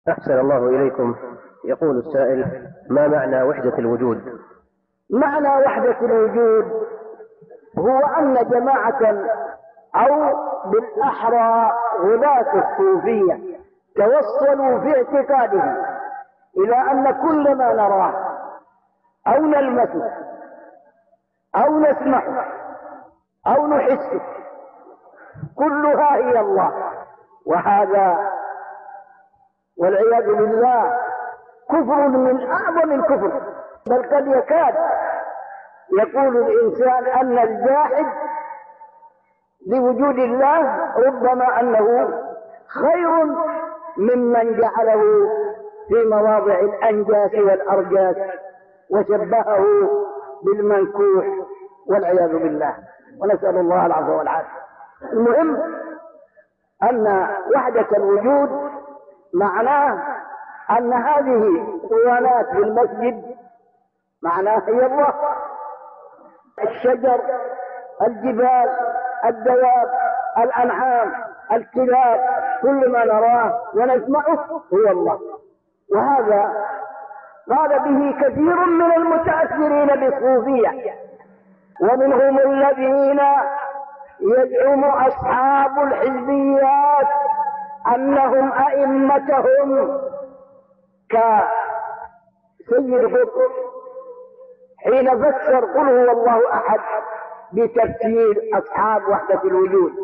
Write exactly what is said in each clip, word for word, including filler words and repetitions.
أحسن الله إليكم. يقول السائل: ما معنى وحدة الوجود؟ معنى وحدة الوجود هو أن جماعة أو بالأحرى غلاة الصوفية توصلوا في اعتقادهم إلى أن كل ما نراه أو نلمسه أو نسمعه أو نحسه كلها هي الله، وهذا والعياذ بالله كفر من أعظم الكفر. بل قد يكاد يقول الإنسان أن الجاحد لوجود الله ربما أنه خير ممن جعله في مواضع الأنجاس والأرجاس وشبهه بالمنكوح والعياذ بالله، ونسأل الله العفو والعافية. المهم أن وحدة الوجود معناه أن هذه الصوانات في المسجد معناها هي الله، الشجر، الجبال، الدواب، الأنعام، الكلاب، كل ما نراه ونسمعه هو الله. وهذا قال به كثير من المتأثرين بالصوفية، ومنهم الذين يزعم أصحاب الحزبيات أنهم أئمتهم كسيد قطب حين فسر قل هو الله أحد بتفسير أصحاب وحدة الوجود،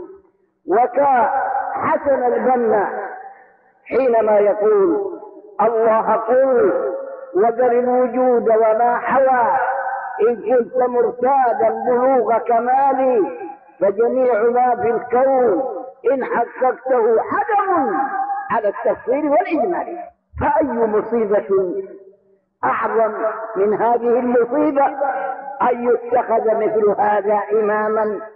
وكحسن البنا حينما يقول الله قل وذر الوجود وما حوى إن كنت مرتادا بلوغ كمالي فجميع ما في الكون إن حققته حدم على التفسير والإجمال. فأي مصيبة أعظم من هذه المصيبة أن يتخذ مثل هذا إماما